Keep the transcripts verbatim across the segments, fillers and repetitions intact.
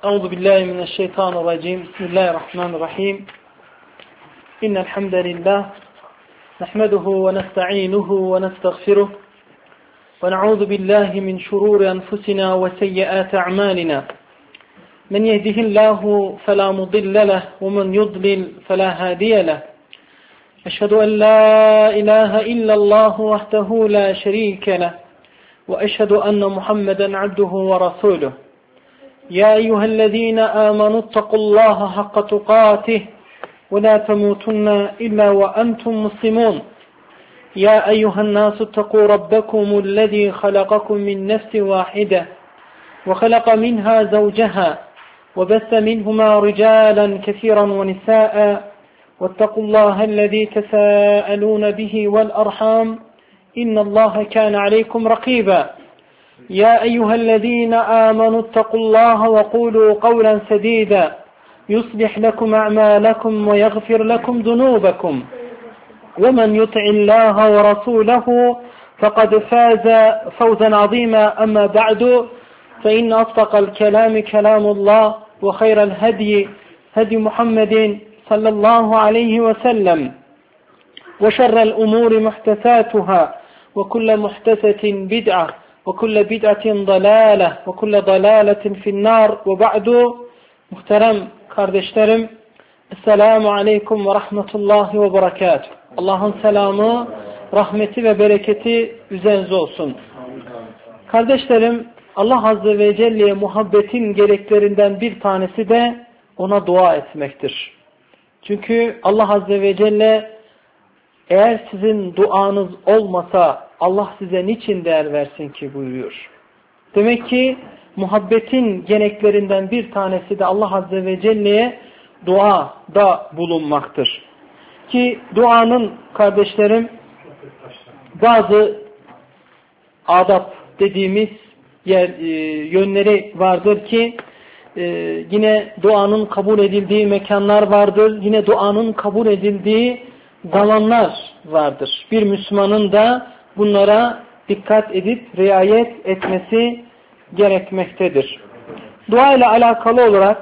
Euzu billahi mineşşeytanirracim. Bismillahirrahmanirrahim. İnnel hamdalillah nahmeduhu ve nestainuhu ve nestağfiruh ve na'udzu billahi min şururi enfusina ve seyyiati a'malina. Men yehdihillahu fela mudille leh ve men yudlil fela hadiye leh. Eşhedü en la ilahe illallah vahdehu la şerike leh ve eşhedü enne Muhammeden abduhu ve rasuluh. يا أيها الذين آمنوا اتقوا الله حق تقاته ولا تموتن إلا وأنتم مسلمون يا أيها الناس اتقوا ربكم الذي خلقكم من نفس واحدة وخلق منها زوجها وبث منهما رجالا كثيرا ونساء واتقوا الله الذي تساءلون به والأرحام إن الله كان عليكم رقيبا يا أيها الذين آمنوا اتقوا الله وقولوا قولا سديدا يصلح لكم أعمالكم ويغفر لكم ذنوبكم ومن يطع الله ورسوله فقد فاز فوزا عظيما أما بعد فإن أصدق الكلام كلام الله وخير الهدي هدي محمد صلى الله عليه وسلم وشر الأمور محدثاتها وكل محدثة بدعة وكل بدعة ضلالة وكل ضلالة في النار وبعد. Muhterem kardeşlerim, Esselamu Aleyküm ve Rahmetullahi ve Berekatuhu. Allah'ın selamı, rahmeti ve bereketi üzerinize olsun. Kardeşlerim, Allah Azze ve Celle'ye muhabbetin gereklerinden bir tanesi de ona dua etmektir. Çünkü Allah Azze ve Celle eğer sizin duanız olmasa Allah size niçin değer versin ki buyuruyor. Demek ki muhabbetin gereklerinden bir tanesi de Allah Azze ve Celle'ye duada bulunmaktır. Ki duanın kardeşlerim bazı adab dediğimiz yer, e, yönleri vardır ki e, yine duanın kabul edildiği mekanlar vardır. Yine duanın kabul edildiği zamanlar vardır. Bir Müslümanın da bunlara dikkat edip riayet etmesi gerekmektedir. Dua ile alakalı olarak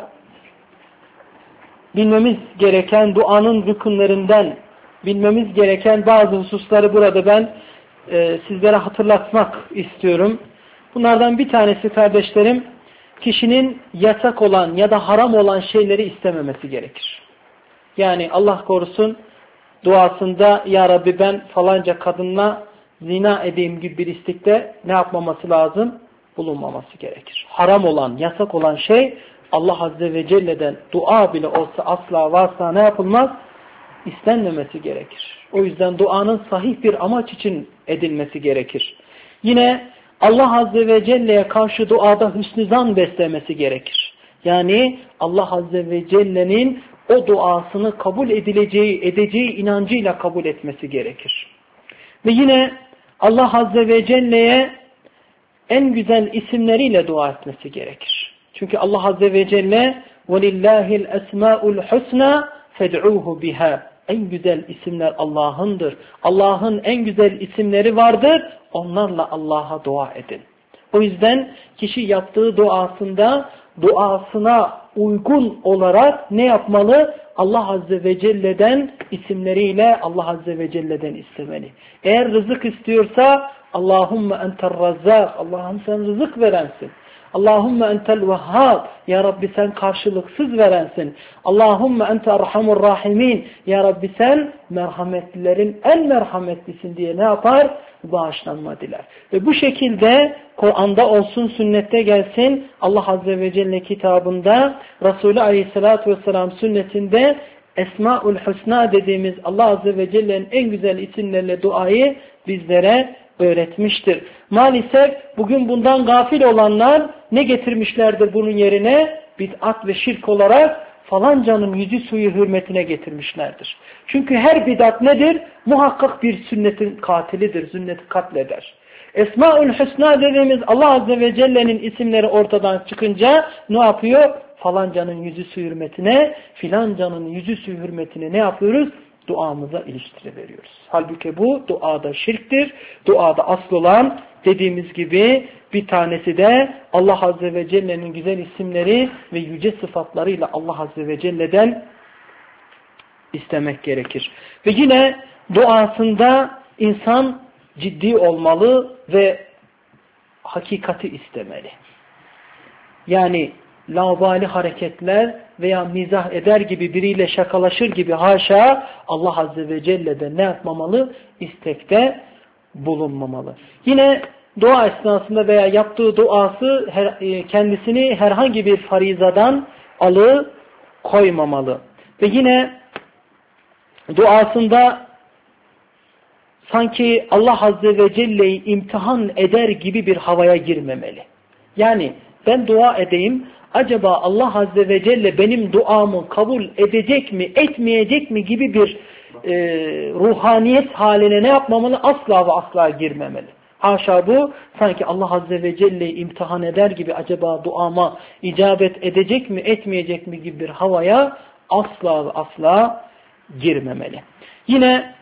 bilmemiz gereken duanın rükünlerinden bilmemiz gereken bazı hususları burada ben e, sizlere hatırlatmak istiyorum. Bunlardan bir tanesi kardeşlerim, kişinin yasak olan ya da haram olan şeyleri istememesi gerekir. Yani Allah korusun duasında ya Rabbi ben falanca kadınla zina edeyim gibi bir istekte ne yapmaması lazım? Bulunmaması gerekir. Haram olan, yasak olan şey Allah Azze ve Celle'den dua bile olsa asla varsa ne yapılmaz? İstenmemesi gerekir. O yüzden duanın sahih bir amaç için edilmesi gerekir. Yine Allah Azze ve Celle'ye karşı duada hüsnü zan beslemesi gerekir. Yani Allah Azze ve Celle'nin o duasını kabul edileceği, edeceği inancıyla kabul etmesi gerekir. Ve yine Allah Azze ve Celle'ye en güzel isimleriyle dua etmesi gerekir. Çünkü Allah Azze ve Celle وَلِلَّهِ الْأَسْمَاءُ الْحُسْنَى فَدْعُوهُ بِهَا En güzel isimler Allah'ındır. Allah'ın en güzel isimleri vardır. Onlarla Allah'a dua edin. O yüzden kişi yaptığı duasında duasına uygun olarak ne yapmalı? Allah Azze ve Celle'den isimleriyle Allah Azze ve Celle'den istemeli. Eğer rızık istiyorsa Allahümme entel razzak, Allah'ım sen rızık verensin. Allahümme entel vehhab, ya Rabbi sen karşılıksız verensin. Allahümme ente erhamur rahimin, ya Rabbi sen merhametlilerin en merhametlisin diye ne yapar? Bağışlanma diler. Ve bu şekilde Kur'an'da olsun, sünnette gelsin, Allah Azze ve Celle kitabında, Resulü Aleyhisselatü Vesselam sünnetinde Esmaül Hüsna dediğimiz Allah Azze ve Celle'nin en güzel isimlerle duayı bizlere öğretmiştir. Maalesef bugün bundan gafil olanlar ne getirmişlerdir bunun yerine? Bid'at ve şirk olarak falancanın yüzü suyu hürmetine getirmişlerdir. Çünkü her bid'at nedir? Muhakkak bir sünnetin katilidir, sünneti katleder. Esmaül Hüsna dediğimiz Allah Azze ve Celle'nin isimleri ortadan çıkınca ne yapıyor? Falancanın yüzü suyu hürmetine, filancanın yüzü suyu hürmetine ne yapıyoruz? Duamıza iliştiriveriyoruz. Halbuki bu duada şirktir. Duada asıl olan dediğimiz gibi Bir tanesi de Allah Azze ve Celle'nin güzel isimleri ve yüce sıfatlarıyla Allah Azze ve Celle'den istemek gerekir. Ve yine duasında insan ciddi olmalı ve hakikati istemeli. Yani laubali hareketler veya mizah eder gibi, biriyle şakalaşır gibi haşa, Allah Azze ve Celle'de ne yapmamalı? İstekte bulunmamalı. Yine dua esnasında veya yaptığı duası her, kendisini herhangi bir farizadan alı koymamalı. Ve yine duasında sanki Allah Azze ve Celle'yi imtihan eder gibi bir havaya girmemeli. Yani ben dua edeyim, acaba Allah Azze ve Celle benim duamı kabul edecek mi, etmeyecek mi gibi bir e, ruhaniyet haline ne yapmamalı? Asla ve asla girmemeli. Haşa bu, sanki Allah Azze ve Celle'yi imtihan eder gibi acaba duama icabet edecek mi, etmeyecek mi gibi bir havaya asla ve asla girmemeli. Yine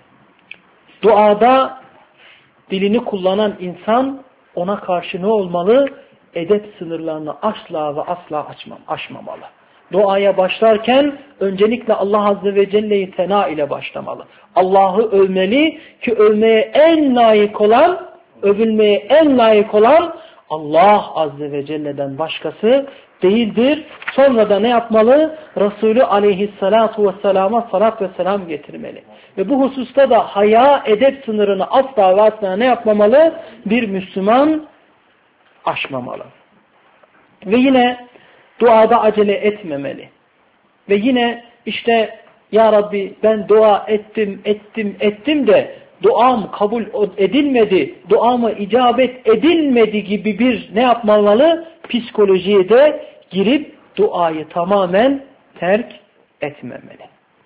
duada dilini kullanan insan ona karşı ne olmalı? Edep sınırlarını asla ve asla açmam, aşmamalı. Duaya başlarken öncelikle Allah Azze ve Celle'yi tena ile başlamalı. Allah'ı övmeli ki övmeye en layık olan, övülmeye en layık olan Allah Azze ve Celle'den başkası değildir. Sonra da ne yapmalı? Resulü Aleyhisselatu Vesselam'a salat ve selam getirmeli. Ve bu hususta da haya, edep sınırını asla ve asla ne yapmamalı? Bir Müslüman aşmamalı. Ve yine duada acele etmemeli. Ve yine işte ya Rabbi ben dua ettim, ettim, ettim de duam kabul edilmedi, duama icabet edilmedi gibi bir ne yapmamalı? Psikolojiye de girip duayı tamamen terk etmemeli.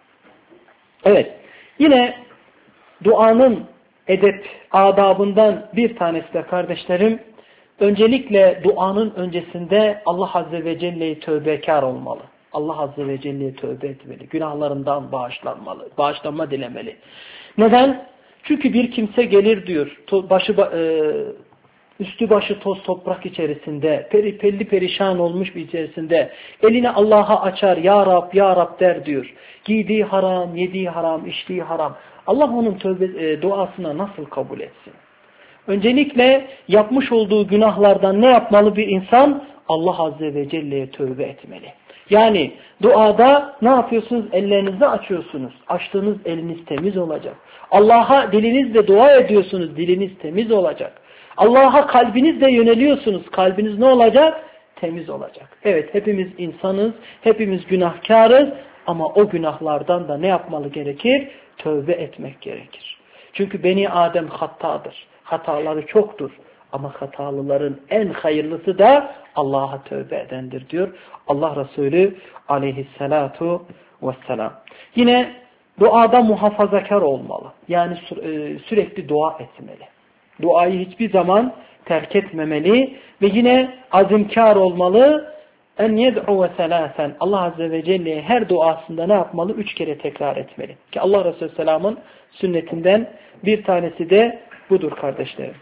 Evet, yine duanın edep adabından bir tanesi de kardeşlerim, öncelikle duanın öncesinde Allah Azze ve Celle'yi tövbekar olmalı. Allah Azze ve Celle'ye tövbe etmeli. Günahlarından bağışlanmalı. Bağışlanma dilemeli. Neden? Çünkü bir kimse gelir diyor. Başı, e, üstü başı toz toprak içerisinde, peri, pelli perişan olmuş bir içerisinde elini Allah'a açar. Ya Rab, Ya Rab der diyor. Giydiği haram, yediği haram, içtiği haram. Allah onun tövbe, e, duasına nasıl kabul etsin? Öncelikle yapmış olduğu günahlardan ne yapmalı bir insan? Allah Azze ve Celle'ye tövbe etmeli. Yani duada ne yapıyorsunuz? Ellerinizi açıyorsunuz. Açtığınız eliniz temiz olacak. Allah'a dilinizle dua ediyorsunuz. Diliniz temiz olacak. Allah'a kalbinizle yöneliyorsunuz. Kalbiniz ne olacak? Temiz olacak. Evet, hepimiz insanız. Hepimiz günahkarız. Ama o günahlardan da ne yapmalı gerekir? Tövbe etmek gerekir. Çünkü Beni Adem hatadır. Hataları çoktur. Ama hatalıların en hayırlısı da Allah'a tövbe edendir diyor Allah Resulü aleyhissalatu vesselam. Yine duada muhafazakar olmalı. Yani sürekli dua etmeli. Duayı hiçbir zaman terk etmemeli ve yine azimkar olmalı. En yed'u ve selasen. Allah Azze ve Celle'ye her duasında ne yapmalı? Üç kere tekrar etmeli. Ki Allah Resulü Selam'ın sünnetinden bir tanesi de budur kardeşlerim.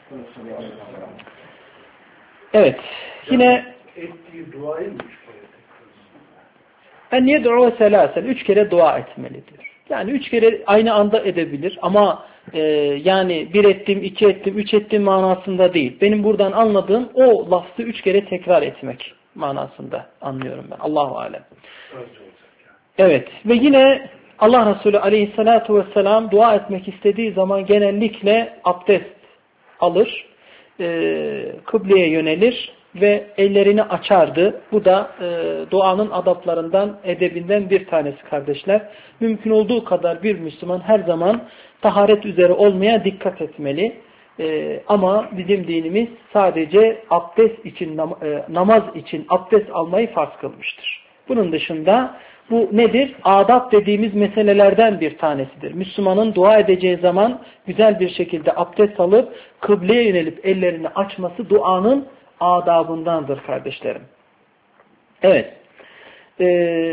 Evet. Yine ettiği duayı mı üç kere en yed'u ve selasen. Üç kere dua etmelidir. Yani üç kere aynı anda edebilir ama e, yani bir ettim, iki ettim, üç ettim manasında değil. Benim buradan anladığım o lafzı üç kere tekrar etmek manasında anlıyorum ben. Allahu alem. Evet. Ve yine Allah Resulü aleyhissalatu vesselam dua etmek istediği zaman genellikle abdest alır, e, kıbleye yönelir ve ellerini açardı. Bu da e, duanın adaplarından, edebinden bir tanesi kardeşler. Mümkün olduğu kadar bir Müslüman her zaman taharet üzere olmaya dikkat etmeli. E, ama bizim dinimiz sadece abdest için, nam e, namaz için abdest almayı farz kılmıştır. Bunun dışında bu nedir? Adab dediğimiz meselelerden bir tanesidir. Müslümanın dua edeceği zaman güzel bir şekilde abdest alıp kıbleye yönelip ellerini açması duanın adabındandır kardeşlerim. Evet. Ee,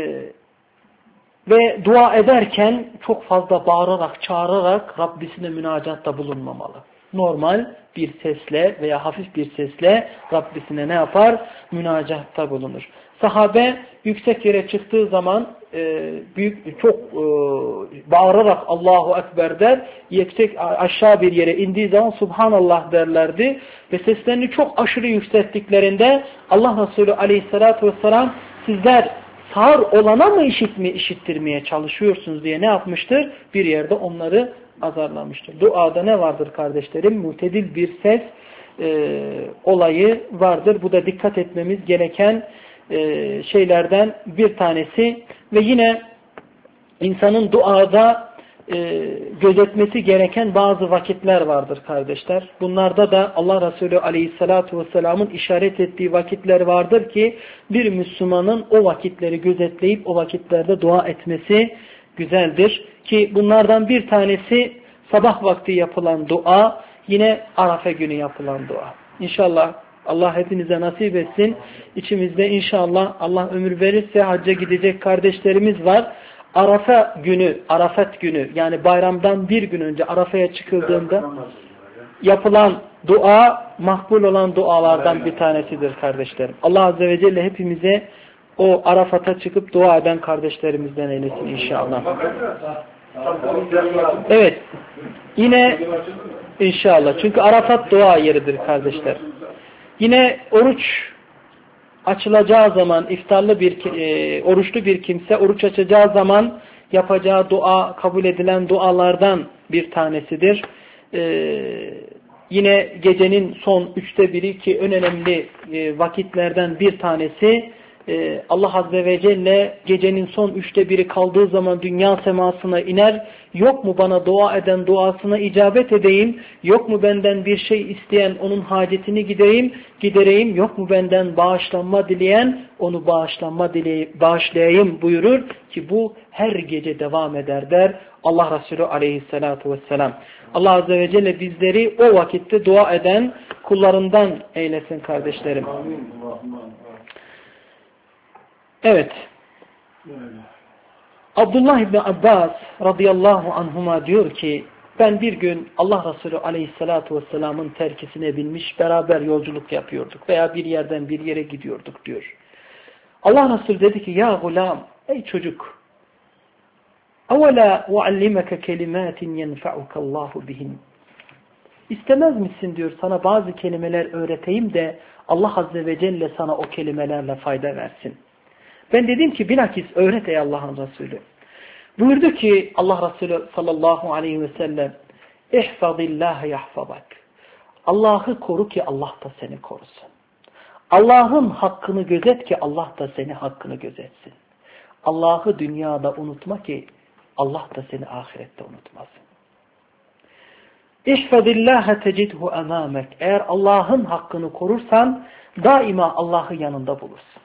ve dua ederken çok fazla bağırarak, çağırarak Rabbisine münacatta bulunmamalı. normal bir sesle veya hafif bir sesle Rabbisine ne yapar? Münacahatta bulunur. Sahabe yüksek yere çıktığı zaman e, büyük çok e, bağırarak Allahu Ekber der. Yüksek aşağı bir yere indiği zaman Subhanallah derlerdi. Ve seslerini çok aşırı yükselttiklerinde Allah Resulü Aleyhisselatü Vesselam sizler sağır olana mı işitme, işittirmeye çalışıyorsunuz diye ne yapmıştır? Bir yerde onları azarlamıştır. Duada ne vardır kardeşlerim? Mutedil bir ses e, olayı vardır. Bu da dikkat etmemiz gereken e, şeylerden bir tanesi. Ve yine insanın duada e, gözetmesi gereken bazı vakitler vardır kardeşler. Bunlarda da Allah Resulü Aleyhisselatü Vesselam'ın işaret ettiği vakitler vardır ki bir Müslümanın o vakitleri gözetleyip o vakitlerde dua etmesi güzeldir. Ki bunlardan bir tanesi sabah vakti yapılan dua, yine Arafa günü yapılan dua. İnşallah Allah hepinize nasip etsin. İçimizde inşallah Allah ömür verirse hacca gidecek kardeşlerimiz var. Arafa günü, Arafat günü yani bayramdan bir gün önce Arafa'ya çıkıldığında yapılan dua makbul olan dualardan bir tanesidir kardeşlerim. Allah Azze ve Celle hepimize o Arafat'a çıkıp dua eden kardeşlerimizden eylesin inşallah. Evet. Yine inşallah. Çünkü Arafat dua yeridir kardeşler. Yine oruç açılacağı zaman iftarlı bir e, oruçlu bir kimse oruç açacağı zaman yapacağı dua kabul edilen dualardan bir tanesidir. Ee, yine gecenin son üçte biri ki en önemli e, vakitlerden bir tanesi e, Allah Azze ve Celle gecenin son üçte biri kaldığı zaman dünya semasına iner. Yok mu bana dua eden duasına icabet edeyim? Yok mu benden bir şey isteyen onun hacetini gidereyim, gidereyim? Yok mu benden bağışlanma dileyen onu bağışlanma diley bağışlayayım buyurur ki bu her gece devam eder der Allah Resulü Aleyhisselatü Vesselam. Allah Azze ve Celle bizleri o vakitte dua eden kullarından eylesin kardeşlerim. Evet. Abdullah İbni Abbas radıyallahu anhuma diyor ki ben bir gün Allah Resulü Aleyhisselatü Vesselam'ın terkisine binmiş beraber yolculuk yapıyorduk veya bir yerden bir yere gidiyorduk diyor. Allah Resulü dedi ki ya gulam ey çocuk اَوَلَا اُعَلِّمَكَ كَلِمَاتٍ يَنْفَعُكَ اللّٰهُ بِهِنْ İstemez misin diyor sana bazı kelimeler öğreteyim de Allah Azze ve Celle sana o kelimelerle fayda versin. Ben dedim ki bilakis öğret ey Allah'ın Resulü. Buyurdu ki Allah Resulü sallallahu aleyhi ve sellem İhfazillâhe yahfazak. Allah'ı koru ki Allah da seni korusun. Allah'ın hakkını gözet ki Allah da seni hakkını gözetsin. Allah'ı dünyada unutma ki Allah da seni ahirette unutmasın. İhfazillâhe tecidhu emâmek. Eğer Allah'ın hakkını korursan daima Allah'ı yanında bulursun.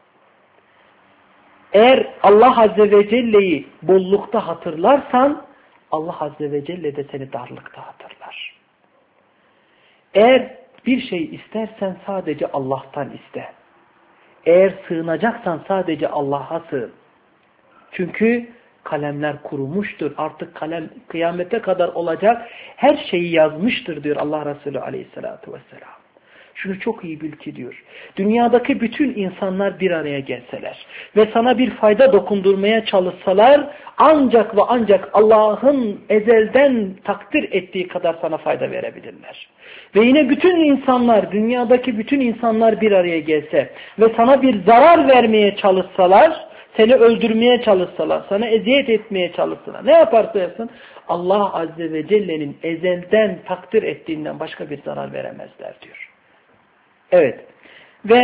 Eğer Allah Azze ve Celle'yi bollukta hatırlarsan Allah Azze ve Celle de seni darlıkta hatırlar. Eğer bir şey istersen sadece Allah'tan iste. Eğer sığınacaksan sadece Allah'a sığın. Çünkü kalemler kurumuştur. Artık kalem kıyamete kadar olacak her şeyi yazmıştır diyor Allah Resulü Aleyhisselatü Vesselam. Şunu çok iyi bil ki diyor. Dünyadaki bütün insanlar bir araya gelseler ve sana bir fayda dokundurmaya çalışsalar ancak ve ancak Allah'ın ezelden takdir ettiği kadar sana fayda verebilirler. Ve yine bütün insanlar, dünyadaki bütün insanlar bir araya gelse ve sana bir zarar vermeye çalışsalar, seni öldürmeye çalışsalar, sana eziyet etmeye çalışsalar, ne yaparsa yapsın Allah Azze ve Celle'nin ezelden takdir ettiğinden başka bir zarar veremezler diyor. Evet. Ve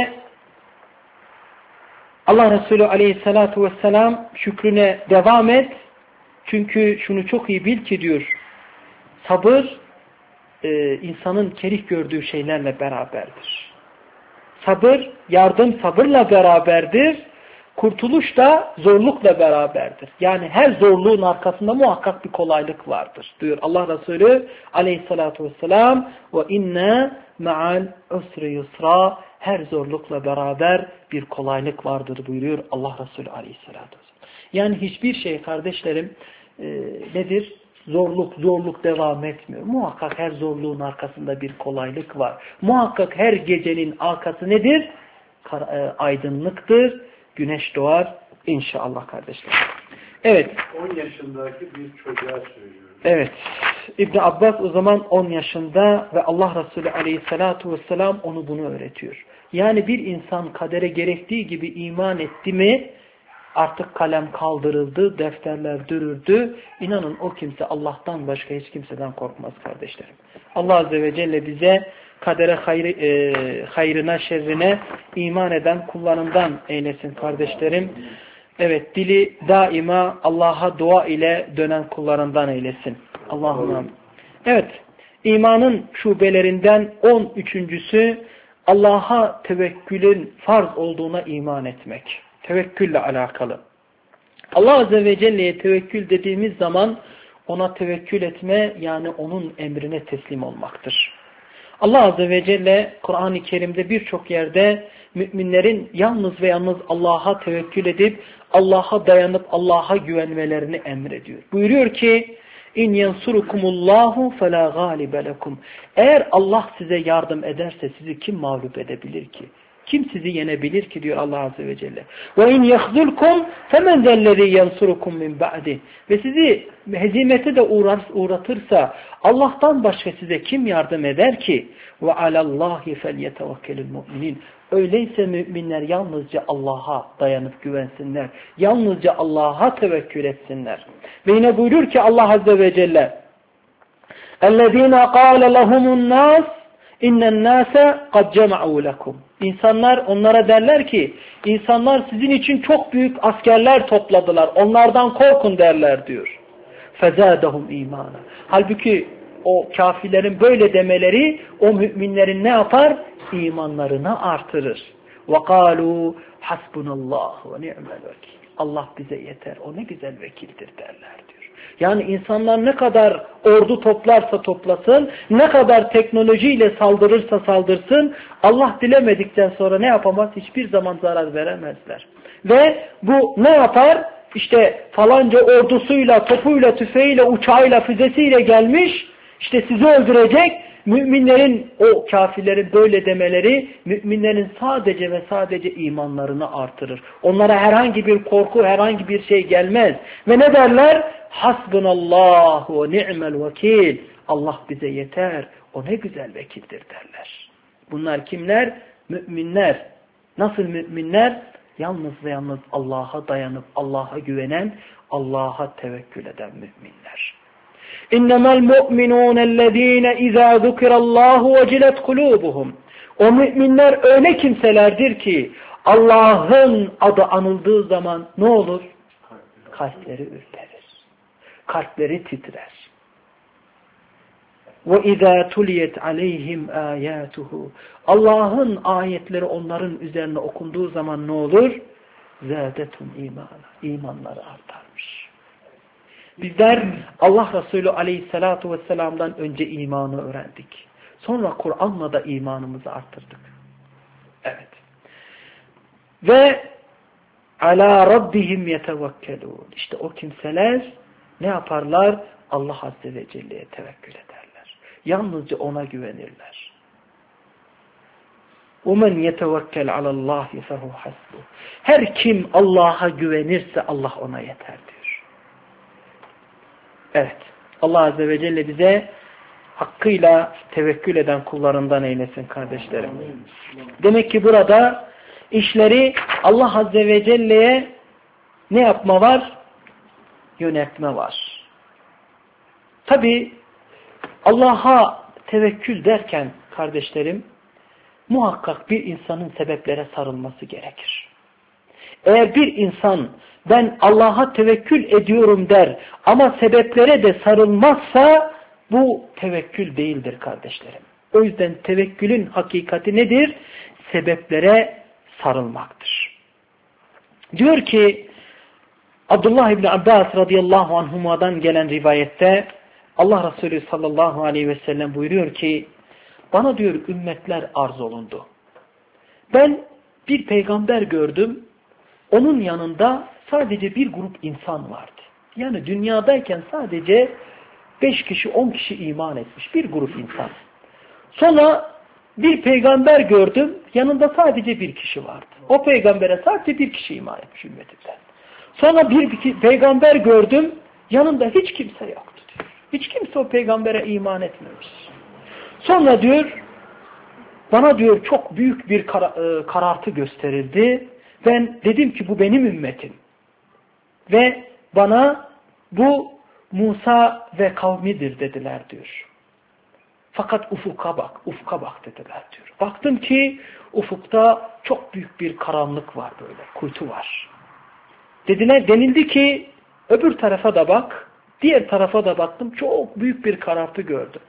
Allah Resulü Aleyhisselatü Vesselam şükrüne devam et. Çünkü şunu çok iyi bil ki diyor. Sabır e, insanın kerih gördüğü şeylerle beraberdir. Sabır, yardım sabırla beraberdir. Kurtuluş da zorlukla beraberdir. Yani her zorluğun arkasında muhakkak bir kolaylık vardır diyor Allah Resulü Aleyhisselatü Vesselam. Ve inne ma'al usri yusra. Her zorlukla beraber bir kolaylık vardır buyuruyor Allah Resulü Aleyhisselatü Vesselam. Yani hiçbir şey kardeşlerim e, nedir? zorluk zorluk devam etmiyor. Muhakkak her zorluğun arkasında bir kolaylık var. Muhakkak her gecenin arkası nedir? Aydınlıktır. Güneş doğar inşallah kardeşler. Evet. on yaşındaki bir çocuğa söylüyor. Evet. İbn Abbas o zaman on yaşında ve Allah Resulü Aleyhisselatü Vesselam onu bunu öğretiyor. Yani bir insan kadere gerektiği gibi iman etti mi artık kalem kaldırıldı, defterler dürüldü. İnanın o kimse Allah'tan başka hiç kimseden korkmaz kardeşlerim. Allah Azze ve Celle bize kadere hayrı, e, hayrına şerrine iman eden kullarından eylesin kardeşlerim. Evet, dili daima Allah'a dua ile dönen kullarından eylesin. Allah'ım. Evet, imanın şubelerinden on üçüncüsü Allah'a tevekkülün farz olduğuna iman etmek. Tevekkülle alakalı. Allah Azze ve Celle'ye tevekkül dediğimiz zaman ona tevekkül etme yani onun emrine teslim olmaktır. Allah Azze ve Celle Kur'an-ı Kerim'de birçok yerde müminlerin yalnız ve yalnız Allah'a tevekkül edip Allah'a dayanıp Allah'a güvenmelerini emrediyor. Buyuruyor ki İn yensurukumullahu fela galibe lekum. Eğer Allah size yardım ederse sizi kim mağlup edebilir ki? Kim sizi yenebilir ki diyor Allah Azze ve Celle. Ve in yahzulkum femen zellezî yensurukum min ba'di. Ve sizi hezimete de uğratırsa Allah'tan başka size kim yardım eder ki? Ve alallahi felyetevekkelul mu'minin. Öyleyse müminler yalnızca Allah'a dayanıp güvensinler. Yalnızca Allah'a tevekkül etsinler. Ve yine buyurur ki Allah Azze ve Celle اَلَّذ۪ينَ قَالَ لَهُمُ النَّاسِ اِنَّ النَّاسَ قَدْ جَمَعُوا لَكُمْ. İnsanlar onlara derler ki insanlar sizin için çok büyük askerler topladılar. Onlardan korkun derler diyor. فَزَادَهُمْ اِيمَانًا. Halbuki o kafirlerin böyle demeleri o müminlerin ne yapar? İmanlarını artırır. وَقَالُوا حَسْبُنَ اللّٰهُ وَنِعْمَ الْوَكِيلِ. Allah bize yeter. O ne güzel vekildir derler diyor. Yani insanlar ne kadar ordu toplarsa toplasın, ne kadar teknolojiyle saldırırsa saldırsın, Allah dilemedikten sonra ne yapamaz? Hiçbir zaman zarar veremezler. Ve bu ne yapar? İşte falanca ordusuyla, topuyla, tüfeğiyle, uçağıyla, füzesiyle gelmiş, işte sizi öldürecek. Müminlerin, o kafirlerin böyle demeleri, müminlerin sadece ve sadece imanlarını artırır. Onlara herhangi bir korku, herhangi bir şey gelmez. Ve ne derler? Hasbunallahu ve ni'mel vekil. Allah bize yeter, o ne güzel vekildir derler. Bunlar kimler? Müminler. Nasıl müminler? Yalnız ve yalnız Allah'a dayanıp Allah'a güvenen, Allah'a tevekkül eden müminler. İnnemel mu'minûnellezîne izâ zukirallâhu vecilet kulûbuhum. O müminler öyle kimselerdir ki Allah'ın adı anıldığı zaman ne olur? Kalpleri ürperir. Kalpleri titrer. Ve izâ tuliyet aleyhim âyâtuhu. Allah'ın ayetleri onların üzerine okunduğu zaman ne olur? Zâdetum imâna. İmanları artarmış. Bizler Allah Resulü Aleyhisselatü Vesselam'dan önce imanı öğrendik. Sonra Kur'an'la da imanımızı arttırdık. Evet. Ve ala rabbihim yetevekkelûn. İşte o kimseler ne yaparlar? Allah Azze ve Celle'ye tevekkül ederler. Yalnızca ona güvenirler. وَمَنْ يَتَوَكَّلْ عَلَى اللّٰهِ فَهُ حَسْبُهُ. Her kim Allah'a güvenirse Allah ona yeter diyor. Evet. Allah Azze ve Celle bize hakkıyla tevekkül eden kullarından eylesin kardeşlerim. Demek ki burada işleri Allah Azze ve Celle'ye ne yapma var? Yönetme var. Tabi Allah'a tevekkül derken kardeşlerim muhakkak bir insanın sebeplere sarılması gerekir. Eğer bir insan ben Allah'a tevekkül ediyorum der ama sebeplere de sarılmazsa bu tevekkül değildir kardeşlerim. O yüzden tevekkülün hakikati nedir? Sebeplere sarılmaktır. Diyor ki Abdullah İbni Abbas radıyallahu anhuma'dan gelen rivayette Allah Resulü sallallahu aleyhi ve sellem buyuruyor ki bana diyor ümmetler arz olundu. Ben bir peygamber gördüm. Onun yanında sadece bir grup insan vardı. Yani dünyadayken sadece beş kişi, on kişi iman etmiş. Bir grup insan. Sonra bir peygamber gördüm. Yanında sadece bir kişi vardı. O peygambere sadece bir kişi iman etmiş ümmetinden. Sonra bir, bir peygamber gördüm. Yanında hiç kimse yoktu diyor. Hiç kimse o peygambere iman etmemiş. Sonra diyor bana diyor çok büyük bir kar e, karartı gösterildi. Ben dedim ki bu benim ümmetim. Ve bana bu Musa ve kavmidir dediler diyor. Fakat ufka bak, ufka bak dediler diyor. Baktım ki ufukta çok büyük bir karanlık var böyle, kuytu var. Dediler, denildi ki öbür tarafa da bak, diğer tarafa da baktım, çok büyük bir karartı gördüm.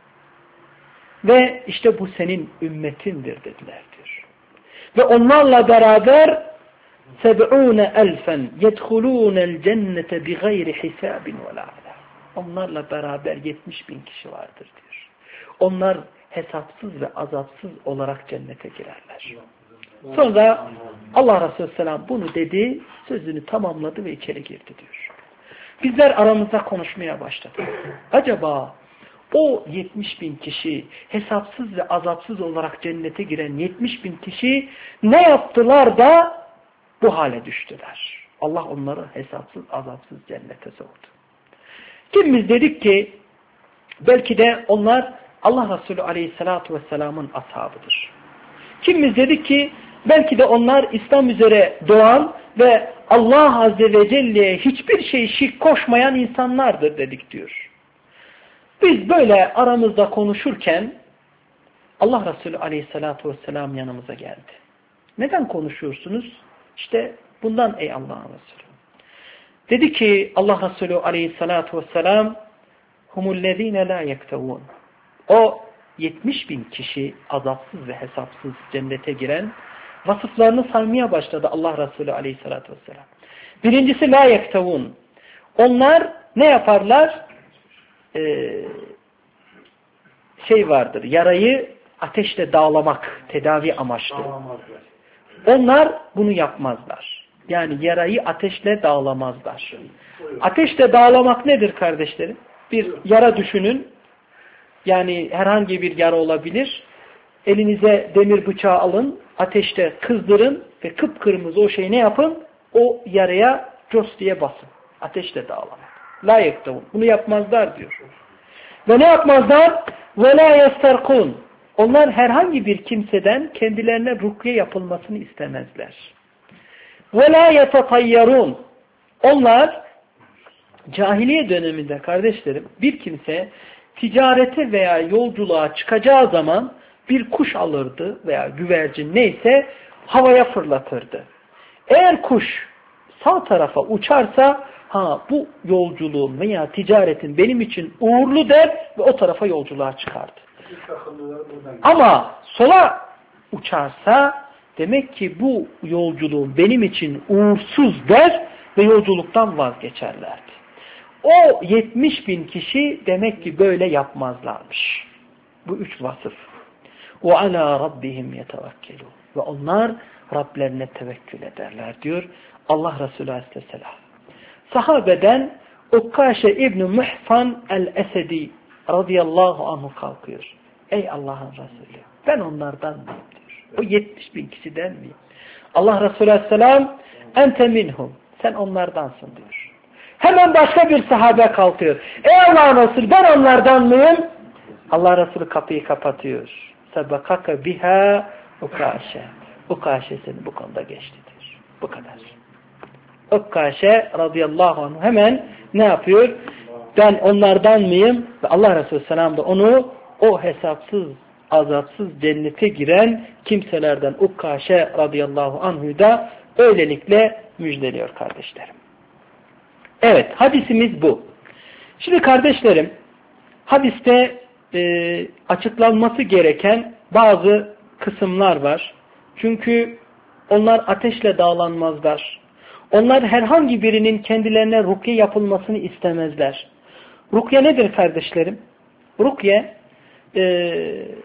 Ve işte bu senin ümmetindir dediler diyor. Ve onlarla beraber seb'ûne elfen yedhulûnel cennete bi gayri hisabin ve la azab. Onlarla beraber yetmiş bin kişi vardır diyor. Onlar hesapsız ve azapsız olarak cennete girerler. Sonra Allah Resulü Selam bunu dedi, sözünü tamamladı ve içeri girdi diyor. Bizler aramızda konuşmaya başladık. Acaba o yetmiş bin kişi, hesapsız ve azapsız olarak cennete giren yetmiş bin kişi ne yaptılar da bu hale düştüler? Allah onları hesapsız azapsız cennete soktu. Kimimiz dedik ki belki de onlar Allah Resulü Aleyhisselatü Vesselam'ın ashabıdır. Kimimiz dedik ki belki de onlar İslam üzere doğan ve Allah Azze ve Celle'ye hiçbir şey şirk koşmayan insanlardır dedik diyor. Biz böyle aramızda konuşurken Allah Resulü Aleyhisselatü Vesselam yanımıza geldi. Neden konuşuyorsunuz? İşte bundan ey Allah'ın Resulü. Dedi ki Allah Resulü Aleyhisselatü Vesselam humullezine la yektevun. O yetmiş bin kişi azapsız ve hesapsız cennete giren vasıflarını saymaya başladı Allah Resulü Aleyhisselatü Vesselam. Birincisi la yektevun. Onlar ne yaparlar? Ee, şey vardır, yarayı ateşle dağlamak, tedavi amaçlı. Onlar bunu yapmazlar. Yani yarayı ateşle dağlamazlar. Ateşle dağlamak nedir kardeşlerim? Bir yara düşünün. Yani herhangi bir yara olabilir. Elinize demir bıçağı alın, ateşte kızdırın ve kıpkırmızı o şeyi ne yapın? O yaraya cos diye basın. Ateşle dağlamak. La yektevun. Bunu yapmazlar diyor. Ve ne yapmazlar? Ve la yesterkun. Onlar herhangi bir kimseden kendilerine rukye yapılmasını istemezler. Ve la yetatayyarun. Onlar cahiliye döneminde kardeşlerim bir kimse ticarete veya yolculuğa çıkacağı zaman bir kuş alırdı veya güvercin neyse havaya fırlatırdı. Eğer kuş sağ tarafa uçarsa ha bu yolculuğun veya ticaretin benim için uğurlu der ve o tarafa yolculuğa çıkardı. Ama sola uçarsa demek ki bu yolculuğun benim için uğursuz der ve yolculuktan vazgeçerlerdi. O yetmiş bin kişi demek ki böyle yapmazlarmış. Bu üç vasıf. وَعَلَى رَبِّهِمْ يَتَوَكَّلُونَ Ve onlar Rablerine tevekkül ederler diyor Allah Resulü Aleyhisselam. Sahabeden Ukkaşe İbn-i Muhsan el-Esedi radıyallahu anhu kalkıyor. Ey Allah'ın Resulü ben onlardan mıyım diyor. O yetmiş bin kişiden miyim? Allah Resulü Aleyhisselam ente minhum. Sen onlardansın diyor. Hemen başka bir sahabe kalkıyor. Ey Allah'ın Resulü ben onlardan mıyım? Allah Resulü kapıyı kapatıyor. Sebekaka biha Ukkaşe. Ukkaşe seni bu konuda geçti diyor. Bu kadar. Ukkaşe radıyallahu anh hemen ne yapıyor? Ben onlardan mıyım? Ve Allah Resulü selam da onu o hesapsız, azapsız cennete giren kimselerden Ukkaşe radıyallahu anh'u da öylelikle müjdeliyor kardeşlerim. Evet, hadisimiz bu. Şimdi kardeşlerim, hadiste e, açıklanması gereken bazı kısımlar var. Çünkü onlar ateşle dağlanmazlar. Onlar herhangi birinin kendilerine rukye yapılmasını istemezler. Rukye nedir kardeşlerim? Rukye e,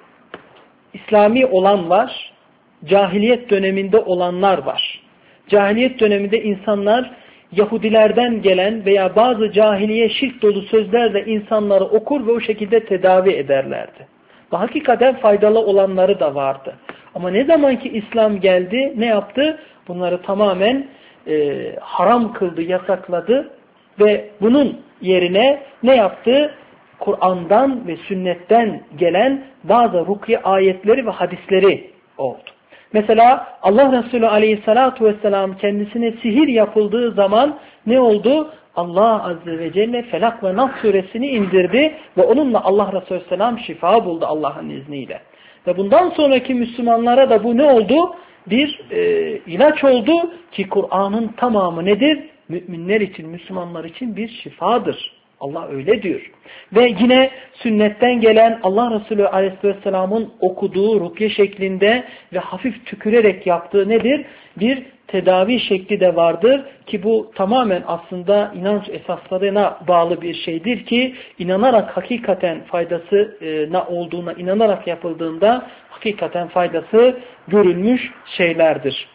İslami olan var, cahiliyet döneminde olanlar var. Cahiliyet döneminde insanlar Yahudilerden gelen veya bazı cahiliye şirk dolu sözlerle insanları okur ve o şekilde tedavi ederlerdi. Ve hakikaten faydalı olanları da vardı. Ama ne zaman ki İslam geldi ne yaptı? Bunları tamamen e, haram kıldı, yasakladı ve bunun yerine ne yaptı? Kur'an'dan ve sünnetten gelen bazı rukiye ayetleri ve hadisleri oldu. Mesela Allah Resulü Aleyhisselatü Vesselam kendisine sihir yapıldığı zaman ne oldu? Allah Azze ve Celle Felak ve Nas suresini indirdi ve onunla Allah Resulü Aleyhisselam şifa buldu Allah'ın izniyle. Ve bundan sonraki Müslümanlara da bu ne oldu? Bir e, ilaç oldu ki Kur'an'ın tamamı nedir? Müminler için, Müslümanlar için bir şifadır. Allah öyle diyor. Ve yine sünnetten gelen Allah Resulü Aleyhisselam'ın okuduğu rukye şeklinde ve hafif tükürerek yaptığı nedir? Bir tedavi şekli de vardır ki bu tamamen aslında inanç esaslarına bağlı bir şeydir ki inanarak hakikaten faydasına olduğuna inanarak yapıldığında hakikaten faydası görülmüş şeylerdir.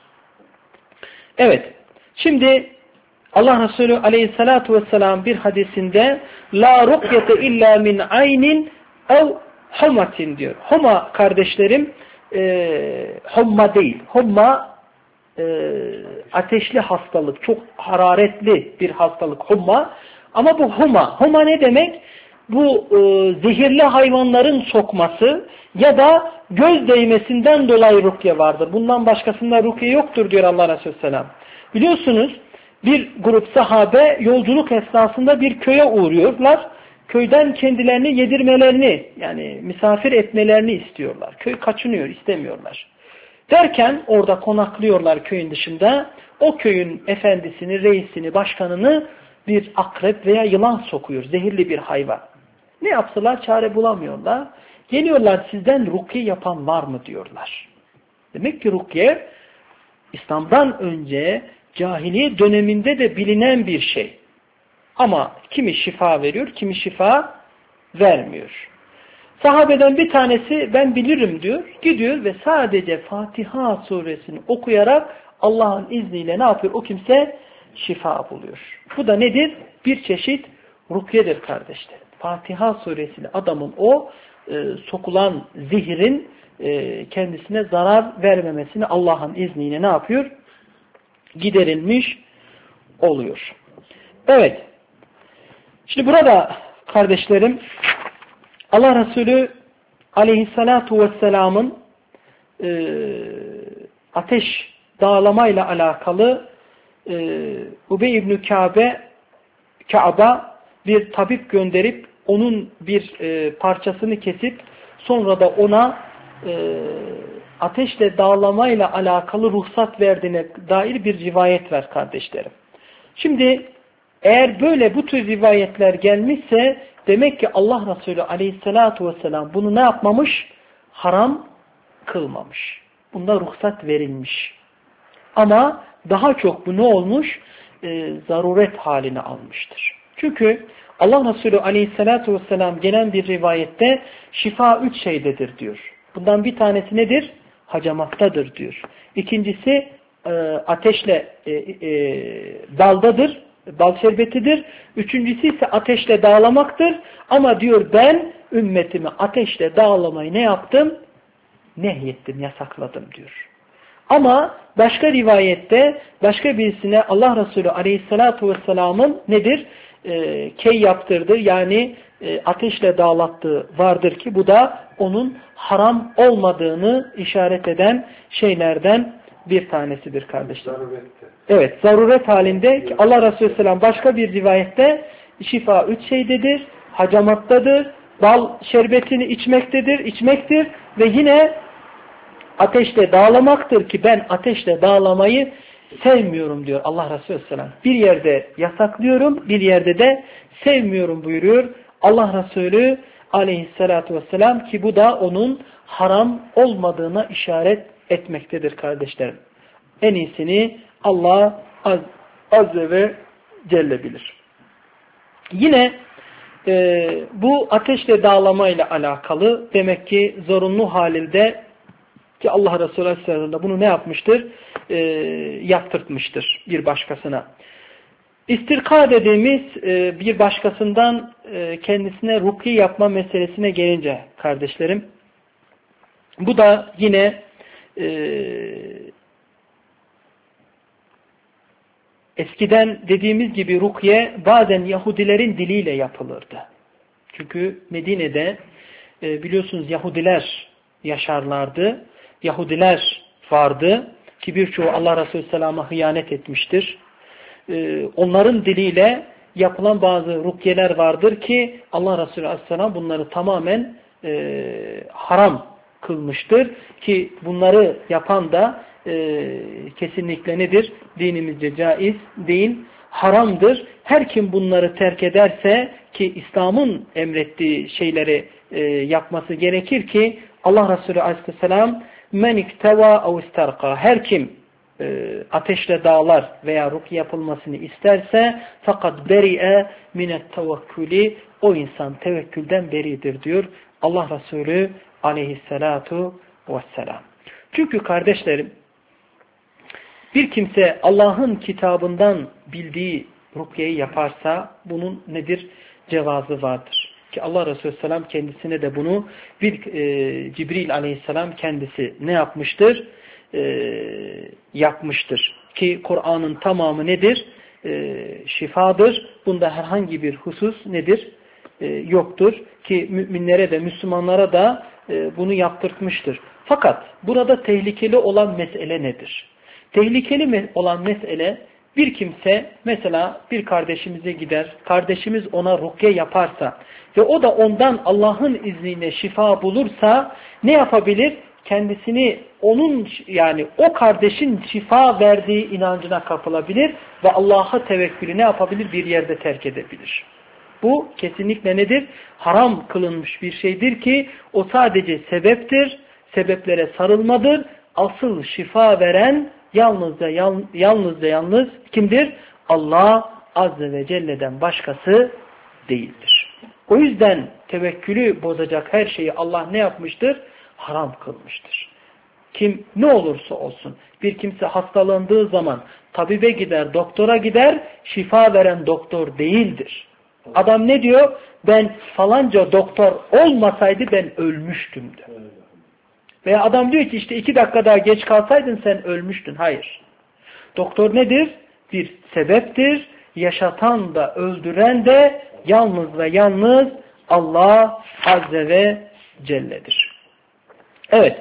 Evet, şimdi Allah Resulü Aleyhissalatu vesselam bir hadisinde la rukyete illa min aynin ev humatin diyor. Huma kardeşlerim e, humma değil. Humma e, ateşli hastalık. Çok hararetli bir hastalık humma. Ama bu huma. Huma ne demek? Bu e, zehirli hayvanların sokması ya da göz değmesinden dolayı rukye vardır. Bundan başkasında rukye yoktur diyor Allah Resulü Selam. Biliyorsunuz bir grup sahabe yolculuk esnasında bir köye uğruyorlar. Köyden kendilerini yedirmelerini yani misafir etmelerini istiyorlar. Köy kaçınıyor, istemiyorlar. Derken orada konaklıyorlar köyün dışında. O köyün efendisini, reisini, başkanını bir akrep veya yılan sokuyor. Zehirli bir hayvan. Ne yapsalar çare bulamıyorlar. Geliyorlar sizden rukye yapan var mı diyorlar. Demek ki rukye İslam'dan önce cahiliye döneminde de bilinen bir şey. Ama kimi şifa veriyor, kimi şifa vermiyor. Sahabeden bir tanesi ben bilirim diyor. Gidiyor ve sadece Fatiha suresini okuyarak Allah'ın izniyle ne yapıyor? O kimse şifa buluyor. Bu da nedir? Bir çeşit rukyedir kardeşler. Fatiha suresiyle adamın o e, sokulan zihrin e, kendisine zarar vermemesini Allah'ın izniyle ne yapıyor? Giderilmiş oluyor. Evet. Şimdi burada kardeşlerim Allah Resulü Aleyhissalatu vesselamın e, ateş dağlamayla alakalı e, Ubey İbn-i Ka'be Ka'ba bir tabip gönderip onun bir e, parçasını kesip sonra da ona e, ateşle dağlamayla alakalı ruhsat verdiğine dair bir rivayet var kardeşlerim. Şimdi eğer böyle bu tür rivayetler gelmişse demek ki Allah Resulü Aleyhissalatu vesselam bunu ne yapmamış? Haram kılmamış. Bunda ruhsat verilmiş. Ama daha çok bu ne olmuş? Ee, zaruret haline almıştır. Çünkü Allah Resulü Aleyhissalatu vesselam gelen bir rivayette şifa üç şeydedir diyor. Bundan bir tanesi nedir? Hacamattadır diyor. İkincisi e, ateşle e, e, daldadır. Bal şerbetidir. Üçüncüsü ise ateşle dağlamaktır. Ama diyor ben ümmetimi ateşle dağlamayı ne yaptım? Nehyettim, yasakladım diyor. Ama başka rivayette başka birisine Allah Resulü Aleyhissalatu vesselamın nedir? E, key yaptırdı. Yani e, ateşle dağlattığı vardır ki bu da onun haram olmadığını işaret eden şeylerden bir tanesidir kardeşler. Zarurette. Evet, zaruret halinde ki Allah Resulü Selam başka bir rivayette şifa üç şeydedir, hacamattadır, bal şerbetini içmektedir, içmektir ve yine ateşle dağlamaktır ki ben ateşle dağlamayı sevmiyorum diyor Allah Resulü Selam. Bir yerde yasaklıyorum, bir yerde de sevmiyorum buyuruyor Allah Resulü Aleyhissalatu vesselam ki bu da onun haram olmadığına işaret etmektedir kardeşlerim. En iyisini Allah az, Azze ve Celle bilir. Yine e, bu ateşle dağlamayla alakalı demek ki zorunlu halinde ki Allah Resulü Aleyhisselam bunu ne yapmıştır? E, yaptırtmıştır bir başkasına. İstirka dediğimiz e, bir başkasından e, kendisine rukiye yapma meselesine gelince kardeşlerim, bu da yine e, eskiden dediğimiz gibi rukiye bazen Yahudilerin diliyle yapılırdı. Çünkü Medine'de e, biliyorsunuz Yahudiler yaşarlardı. Yahudiler vardı ki birçoğu Allah Resulü Selam'a hıyanet etmiştir. E, onların diliyle yapılan bazı rukiyeler vardır ki Allah Resulü Aleyhisselam bunları tamamen e, haram kılmıştır. Ki bunları yapan da e, kesinlikle nedir? Dinimizce caiz değil, haramdır. Her kim bunları terk ederse ki İslam'ın emrettiği şeyleri e, yapması gerekir ki Allah Resulü Aleyhisselam men ikteva ev istarqa, her kim e, ateşle dağlar veya rukiye yapılmasını isterse fakat beri'e minet tevekkülü, o insan tevekkülden beridir diyor Allah Resulü Aleyhisselatu vesselam. Çünkü kardeşlerim, bir kimse Allah'ın kitabından bildiği rukiyeyi yaparsa bunun nedir? Cevazı vardır. Ki Allah Resulü Selam kendisine de bunu bir e, Cibril Aleyhisselam kendisi ne yapmıştır? E, yapmıştır. Ki Kur'an'ın tamamı nedir? E, şifadır. Bunda herhangi bir husus nedir? E, yoktur. Ki müminlere de Müslümanlara da e, bunu yaptırtmıştır. Fakat burada tehlikeli olan mesele nedir? Tehlikeli olan mesele, bir kimse mesela bir kardeşimize gider, kardeşimiz ona rukiye yaparsa ve o da ondan Allah'ın izniyle şifa bulursa ne yapabilir? Kendisini onun yani o kardeşin şifa verdiği inancına kapılabilir ve Allah'a tevekkülü ne yapabilir? Bir yerde terk edebilir. Bu kesinlikle nedir? Haram kılınmış bir şeydir ki o sadece sebeptir, sebeplere sarılmadır. Asıl şifa veren yalnız ve yal, yalnız ve yalnız kimdir? Allah Azze ve Celle'den başkası değildir. O yüzden tevekkülü bozacak her şeyi Allah ne yapmıştır? Haram kılmıştır. Kim ne olursa olsun, bir kimse hastalandığı zaman tabibe gider, doktora gider, şifa veren doktor değildir. Adam ne diyor? Ben falanca doktor olmasaydı ben ölmüştüm diyor. Veya adam diyor ki işte iki dakika daha geç kalsaydın sen ölmüştün. Hayır. Doktor nedir? Bir sebeptir. Yaşatan da öldüren de yalnız ve yalnız Allah Azze ve Celle'dir. Evet.